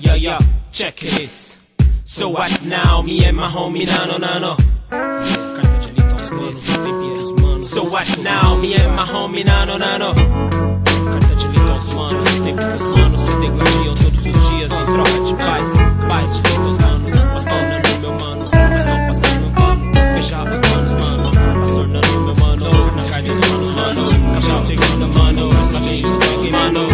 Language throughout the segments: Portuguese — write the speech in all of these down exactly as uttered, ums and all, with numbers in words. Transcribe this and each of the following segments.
Yo, yo, check this. So what now? Me and my homie Nano Nano. So what now? Me and my homie Nano Nano. Carta de leite aos manos. Tempo que os manos se degladiam todos os dias em troca de paz. Paz feita aos manos, mas tornando meu mano. Mas só passando um pano. Beijava os manos, mano. Mas tornando meu mano. Na carta dos manos, mano. Cachau segunda, mano. Latinhos, sangue, mano.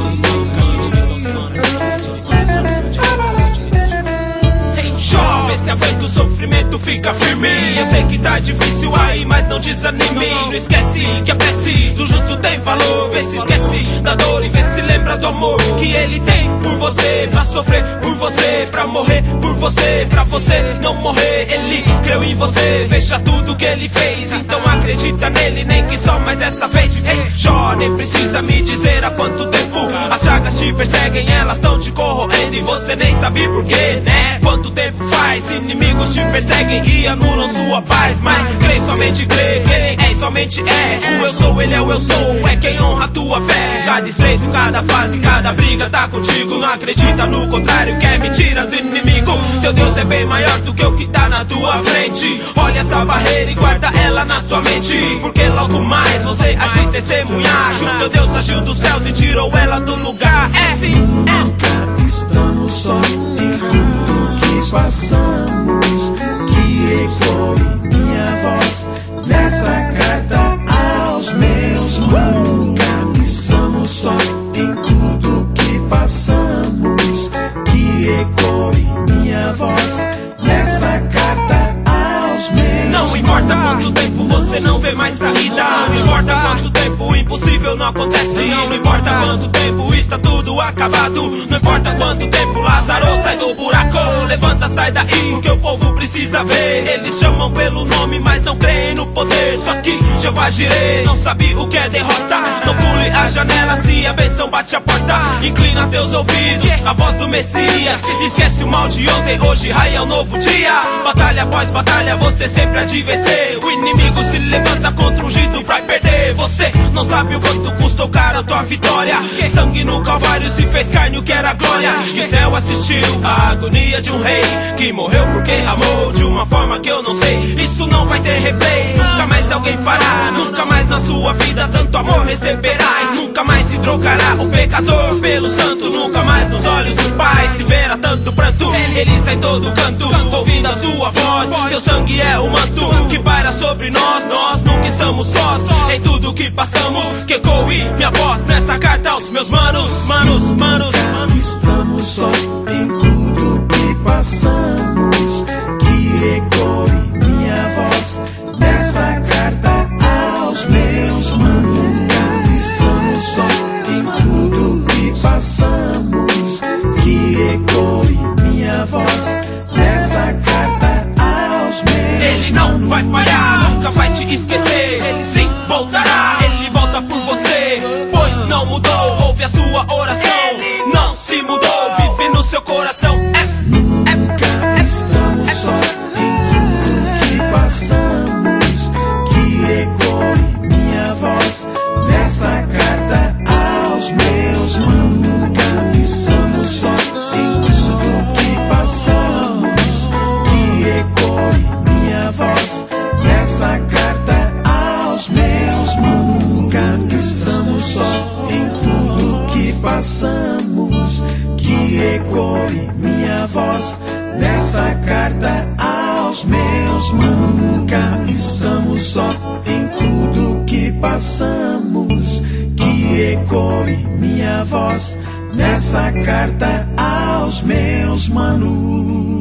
Vê se aguenta o sofrimento, fica firme. Eu sei que tá difícil aí, mas não desanime. Não esquece que a prece do justo tem valor. Vê se esquece da dor e vê se lembra do amor que ele tem por você. Pra sofrer por você, pra morrer por você, pra você não morrer. Ele creu em você, veja tudo que ele fez. Então acredita nele, nem que só mais essa vez. Ei, Jó, nem precisa me dizer há quanto tempo as chagas te perseguem, elas tão te corroendo e você nem sabe porquê, né? Quanto tempo faz? Inimigos te perseguem e anulam sua paz. Mas crê, somente crê, ele é e somente é. O eu sou, ele é o eu sou, é quem honra a tua fé. Cada estreito, cada fase, cada briga tá contigo. Não acredita no contrário, que é mentira do inimigo. Teu Deus é bem maior do que o que tá na tua frente. Olha essa barreira e guarda ela na tua mente, porque logo mais você há de testemunhar que o teu Deus agiu dos céus e tirou ela do lugar. É sim, é. Nunca estamos só em tudo que passamos, que ecoe minha voz nessa carta aos meus manos. Nunca estamos só em tudo que passamos, que ecoe minha voz nessa carta aos meus. Não importa quanto tempo você não vê mais saída, não importa quanto tempo o impossível não acontece, não importa quanto tempo está tudo acabado, não importa quanto tempo Lázaro sai do buraco. Levanta, sai daí, porque o povo precisa ver. Eles chamam pelo nome, mas não creem no poder. Só que Jeová Jireh não sabe o que é derrota. Não pule a janela se a bênção bate a porta. Inclina teus ouvidos, a voz do Messias. Esquece o mal de ontem, hoje raia um novo dia. Batalha após batalha, você sempre há de vencer. O inimigo se levanta contra o ungido, vai perder. Você não sabe o quanto custou caro a tua vitória. Sangue no calvário se fez carne, o que era glória. Que o céu assistiu a agonia de um rei que morreu porque amou de uma forma que eu não sei. Isso não vai ter replay, nunca mais alguém fará. Nunca mais na sua vida tanto amor receberás. Nunca mais se trocará o pecador pelo santo. Nunca mais nos olhos do Pai se verá tanto pranto. Ele está em todo canto, ouvindo a sua voz. Teu sangue é o manto que paira sobre nós. Nós nunca estamos sós em tudo que passamos. Que ecoe minha voz nessa carta aos meus manos. Manos, manos, manos. Estamos só em tudo que passamos, que ecoe minha voz nessa carta aos meus manos. Estamos só em tudo que passamos, que ecoe minha voz nessa carta aos meus. Ele não vai falhar, nunca vai te esquecer. Ele sim voltará, ele volta por você, pois não mudou. Ouve a sua oração, não se mudou, vive no seu coração. É, nunca estamos só em tudo que passamos, que ecoe minha voz nessa carta aos meus manos. Nunca estamos só em tudo que passamos, que ecoe minha voz nessa carta aos meus manos. Nunca estamos só em tudo que passamos, que ecoe minha voz nessa carta aos meus manos. Nunca estamos só em tudo que passamos, que ecoe minha voz nessa carta aos meus manos.